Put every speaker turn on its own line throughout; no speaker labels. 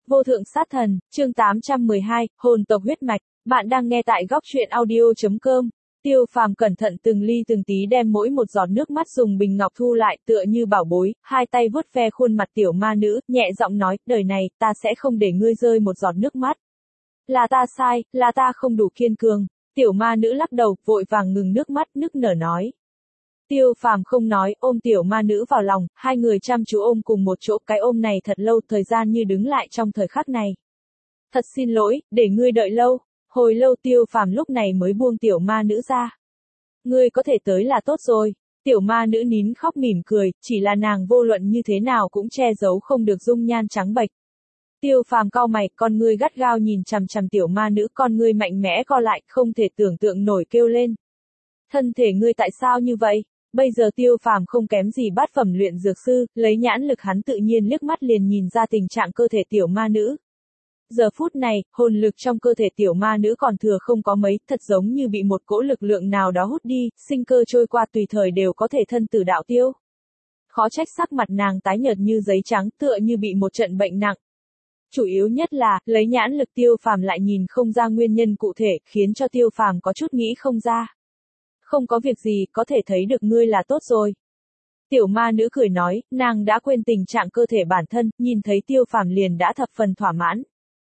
Vô thượng sát thần, chương 812, hồn tộc huyết mạch. Bạn đang nghe tại góc truyện audio.com. Tiêu Phàm cẩn thận từng ly từng tí đem mỗi một giọt nước mắt dùng bình ngọc thu lại, tựa như bảo bối, hai tay vuốt ve khuôn mặt tiểu ma nữ, nhẹ giọng nói, đời này, ta sẽ không để ngươi rơi một giọt nước mắt. Là ta sai, là ta không đủ kiên cường. Tiểu ma nữ lắc đầu, vội vàng ngừng nước mắt, nức nở nói. Tiêu Phàm không nói, ôm tiểu ma nữ vào lòng, hai người chăm chú ôm cùng một chỗ, cái ôm này thật lâu, thời gian như đứng lại trong thời khắc này. Thật xin lỗi, để ngươi đợi lâu. Hồi lâu Tiêu Phàm lúc này mới buông tiểu ma nữ ra. Ngươi có thể tới là tốt rồi. Tiểu ma nữ nín khóc mỉm cười, chỉ là nàng vô luận như thế nào cũng che giấu không được dung nhan trắng bệch. Tiêu Phàm cau mày, con ngươi gắt gao nhìn chằm chằm tiểu ma nữ, con ngươi mạnh mẽ co lại, không thể tưởng tượng nổi kêu lên. Thân thể ngươi tại sao như vậy? Bây giờ Tiêu Phàm không kém gì bát phẩm luyện dược sư, lấy nhãn lực hắn tự nhiên liếc mắt liền nhìn ra tình trạng cơ thể tiểu ma nữ. Giờ phút này, hồn lực trong cơ thể tiểu ma nữ còn thừa không có mấy, thật giống như bị một cỗ lực lượng nào đó hút đi, sinh cơ trôi qua tùy thời đều có thể thân tử đạo tiêu. Khó trách sắc mặt nàng tái nhợt như giấy trắng, tựa như bị một trận bệnh nặng. Chủ yếu nhất là, lấy nhãn lực Tiêu Phàm lại nhìn không ra nguyên nhân cụ thể, khiến cho Tiêu Phàm có chút nghĩ không ra. Không có việc gì, có thể thấy được ngươi là tốt rồi. Tiểu ma nữ cười nói, nàng đã quên tình trạng cơ thể bản thân, nhìn thấy Tiêu Phàm liền đã thập phần thỏa mãn.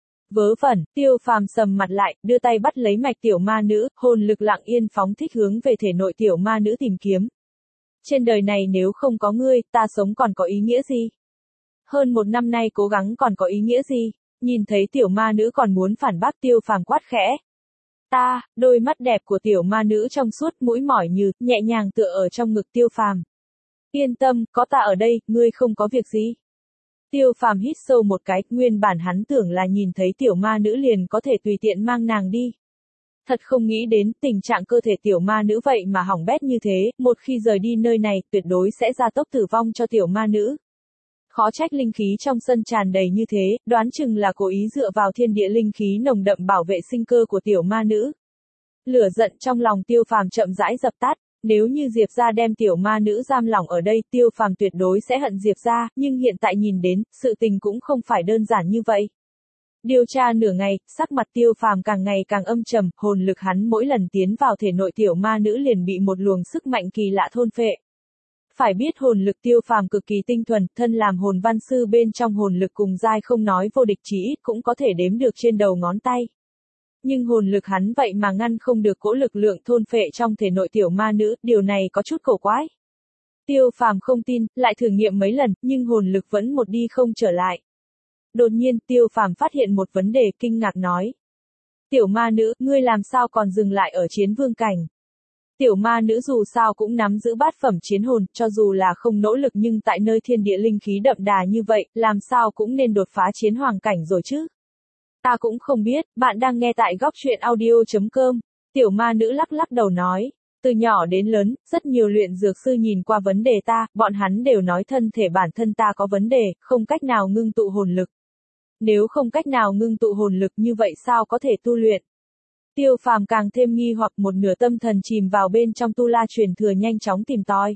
Vớ vẩn, Tiêu Phàm sầm mặt lại, đưa tay bắt lấy mạch tiểu ma nữ, hồn lực lặng yên phóng thích hướng về thể nội tiểu ma nữ tìm kiếm. Trên đời này nếu không có ngươi, ta sống còn có ý nghĩa gì? Hơn một năm nay cố gắng còn có ý nghĩa gì? Nhìn thấy tiểu ma nữ còn muốn phản bác, Tiêu Phàm quát khẽ. Ta, đôi mắt đẹp của tiểu ma nữ trong suốt, mũi mỏi như, nhẹ nhàng tựa ở trong ngực Tiêu Phàm. Yên tâm, có ta ở đây, ngươi không có việc gì. Tiêu Phàm hít sâu một cái, nguyên bản hắn tưởng là nhìn thấy tiểu ma nữ liền có thể tùy tiện mang nàng đi. Thật không nghĩ đến, tình trạng cơ thể tiểu ma nữ vậy mà hỏng bét như thế, một khi rời đi nơi này, tuyệt đối sẽ gia tốc tử vong cho tiểu ma nữ. Khó trách linh khí trong sân tràn đầy như thế, đoán chừng là cố ý dựa vào thiên địa linh khí nồng đậm bảo vệ sinh cơ của tiểu ma nữ. Lửa giận trong lòng Tiêu Phàm chậm rãi dập tắt, nếu như Diệp gia đem tiểu ma nữ giam lỏng ở đây, Tiêu Phàm tuyệt đối sẽ hận Diệp gia, nhưng hiện tại nhìn đến, sự tình cũng không phải đơn giản như vậy. Điều tra nửa ngày, sắc mặt Tiêu Phàm càng ngày càng âm trầm, hồn lực hắn mỗi lần tiến vào thể nội tiểu ma nữ liền bị một luồng sức mạnh kỳ lạ thôn phệ. Phải biết hồn lực Tiêu Phàm cực kỳ tinh thuần, thân làm hồn văn sư bên trong hồn lực cùng giai không nói vô địch, chỉ ít cũng có thể đếm được trên đầu ngón tay. Nhưng hồn lực hắn vậy mà ngăn không được cỗ lực lượng thôn phệ trong thể nội tiểu ma nữ, điều này có chút cổ quái. Tiêu Phàm không tin, lại thử nghiệm mấy lần, nhưng hồn lực vẫn một đi không trở lại. Đột nhiên, Tiêu Phàm phát hiện một vấn đề, kinh ngạc nói. Tiểu ma nữ, ngươi làm sao còn dừng lại ở chiến vương cảnh? Tiểu ma nữ dù sao cũng nắm giữ bát phẩm chiến hồn, cho dù là không nỗ lực nhưng tại nơi thiên địa linh khí đậm đà như vậy, làm sao cũng nên đột phá chiến hoàng cảnh rồi chứ? Ta cũng không biết, bạn đang nghe tại góc truyện audio.com. Tiểu ma nữ lắc lắc đầu nói. Từ nhỏ đến lớn, rất nhiều luyện dược sư nhìn qua vấn đề ta, bọn hắn đều nói thân thể bản thân ta có vấn đề, không cách nào ngưng tụ hồn lực. Nếu không cách nào ngưng tụ hồn lực như vậy sao có thể tu luyện? Tiêu Phàm càng thêm nghi hoặc, một nửa tâm thần chìm vào bên trong tu la truyền thừa nhanh chóng tìm tòi.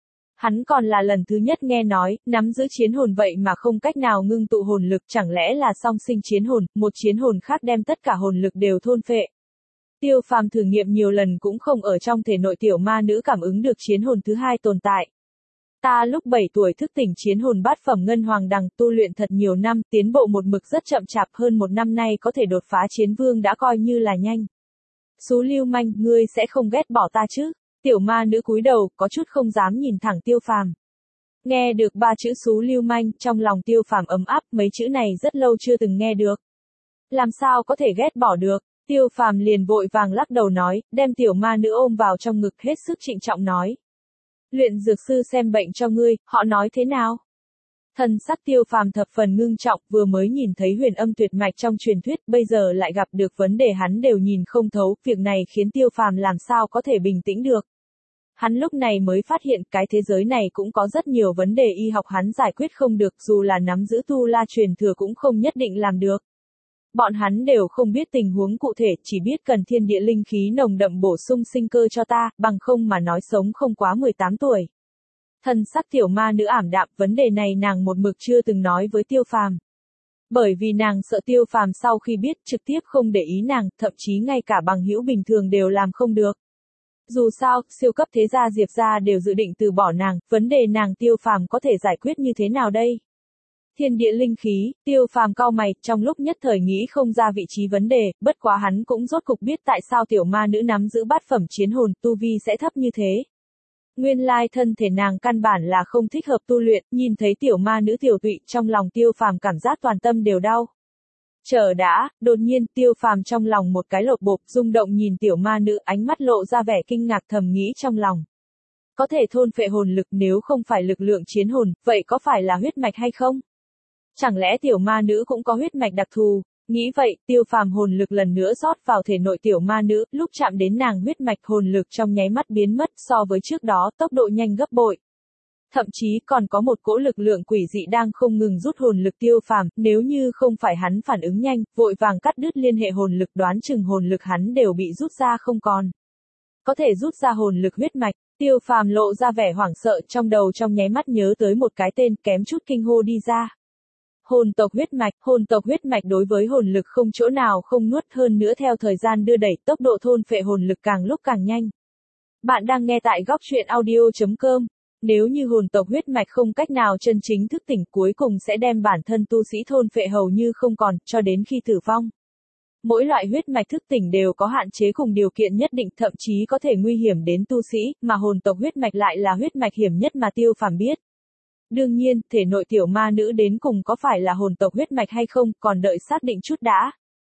Hắn còn là lần thứ nhất nghe nói, nắm giữ chiến hồn vậy mà không cách nào ngưng tụ hồn lực, chẳng lẽ là song sinh chiến hồn, một chiến hồn khác đem tất cả hồn lực đều thôn phệ. Tiêu Phàm thử nghiệm nhiều lần cũng không ở trong thể nội tiểu ma nữ cảm ứng được chiến hồn thứ hai tồn tại. Ta lúc 7 tuổi thức tỉnh chiến hồn bát phẩm ngân hoàng đằng, tu luyện thật nhiều năm, tiến bộ một mực rất chậm chạp, hơn một năm nay có thể đột phá chiến vương đã coi như là nhanh. Xú lưu manh, ngươi sẽ không ghét bỏ ta chứ? Tiểu ma nữ cúi đầu, có chút không dám nhìn thẳng Tiêu Phàm. Nghe được ba chữ xú lưu manh, trong lòng Tiêu Phàm ấm áp, mấy chữ này rất lâu chưa từng nghe được. Làm sao có thể ghét bỏ được? Tiêu Phàm liền vội vàng lắc đầu nói, đem tiểu ma nữ ôm vào trong ngực, hết sức trịnh trọng nói. Luyện dược sư xem bệnh cho ngươi, họ nói thế nào? Thần sắc Tiêu Phàm thập phần ngưng trọng, vừa mới nhìn thấy huyền âm tuyệt mạch trong truyền thuyết, bây giờ lại gặp được vấn đề hắn đều nhìn không thấu, việc này khiến Tiêu Phàm làm sao có thể bình tĩnh được. Hắn lúc này mới phát hiện cái thế giới này cũng có rất nhiều vấn đề y học hắn giải quyết không được, dù là nắm giữ tu la truyền thừa cũng không nhất định làm được. Bọn hắn đều không biết tình huống cụ thể, chỉ biết cần thiên địa linh khí nồng đậm bổ sung sinh cơ cho ta, bằng không mà nói sống không quá 18 tuổi. Thần sắc tiểu ma nữ ảm đạm, vấn đề này nàng một mực chưa từng nói với Tiêu Phàm. Bởi vì nàng sợ Tiêu Phàm sau khi biết trực tiếp không để ý nàng, thậm chí ngay cả bằng hữu bình thường đều làm không được. Dù sao, siêu cấp thế gia Diệp gia đều dự định từ bỏ nàng, vấn đề nàng Tiêu Phàm có thể giải quyết như thế nào đây? Thiên địa linh khí, Tiêu Phàm cau mày, trong lúc nhất thời nghĩ không ra vị trí vấn đề, bất quá hắn cũng rốt cục biết tại sao tiểu ma nữ nắm giữ bát phẩm chiến hồn, tu vi sẽ thấp như thế. Nguyên lai thân thể nàng căn bản là không thích hợp tu luyện, nhìn thấy tiểu ma nữ tiểu tụy, trong lòng Tiêu Phàm cảm giác toàn tâm đều đau. Chờ đã, đột nhiên Tiêu Phàm trong lòng một cái lột bột, rung động nhìn tiểu ma nữ, ánh mắt lộ ra vẻ kinh ngạc, thầm nghĩ trong lòng. Có thể thôn phệ hồn lực, nếu không phải lực lượng chiến hồn, vậy có phải là huyết mạch hay không? Chẳng lẽ tiểu ma nữ cũng có huyết mạch đặc thù? Nghĩ vậy, Tiêu Phàm hồn lực lần nữa rót vào thể nội tiểu ma nữ, lúc chạm đến nàng huyết mạch hồn lực trong nháy mắt biến mất, so với trước đó, tốc độ nhanh gấp bội. Thậm chí còn có một cỗ lực lượng quỷ dị đang không ngừng rút hồn lực Tiêu Phàm, nếu như không phải hắn phản ứng nhanh, vội vàng cắt đứt liên hệ hồn lực, đoán chừng hồn lực hắn đều bị rút ra không còn. Có thể rút ra hồn lực huyết mạch, Tiêu Phàm lộ ra vẻ hoảng sợ, trong đầu trong nháy mắt nhớ tới một cái tên, kém chút kinh hô đi ra. Hồn tộc huyết mạch đối với hồn lực không chỗ nào không nuốt, hơn nữa theo thời gian đưa đẩy, tốc độ thôn phệ hồn lực càng lúc càng nhanh. Bạn đang nghe tại góc truyện audio.com. Nếu như hồn tộc huyết mạch không cách nào chân chính thức tỉnh, cuối cùng sẽ đem bản thân tu sĩ thôn phệ hầu như không còn, cho đến khi tử vong. Mỗi loại huyết mạch thức tỉnh đều có hạn chế cùng điều kiện nhất định, thậm chí có thể nguy hiểm đến tu sĩ, mà hồn tộc huyết mạch lại là huyết mạch hiểm nhất mà Tiêu Phàm biết. Đương nhiên, thể nội tiểu ma nữ đến cùng có phải là hồn tộc huyết mạch hay không, còn đợi xác định chút đã.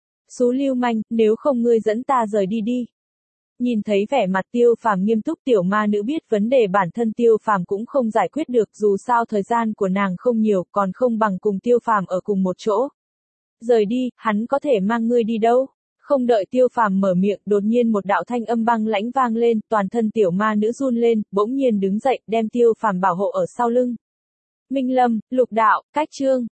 Xú lưu manh, nếu không ngươi dẫn ta rời đi đi. Nhìn thấy vẻ mặt Tiêu Phàm nghiêm túc, tiểu ma nữ biết vấn đề bản thân Tiêu Phàm cũng không giải quyết được, dù sao thời gian của nàng không nhiều, còn không bằng cùng Tiêu Phàm ở cùng một chỗ. Rời đi, hắn có thể mang ngươi đi đâu? Không đợi Tiêu Phàm mở miệng, đột nhiên một đạo thanh âm băng lãnh vang lên, toàn thân tiểu ma nữ run lên, bỗng nhiên đứng dậy, đem Tiêu Phàm bảo hộ ở sau lưng. Minh Lâm, Lục Đạo, Cách Chương.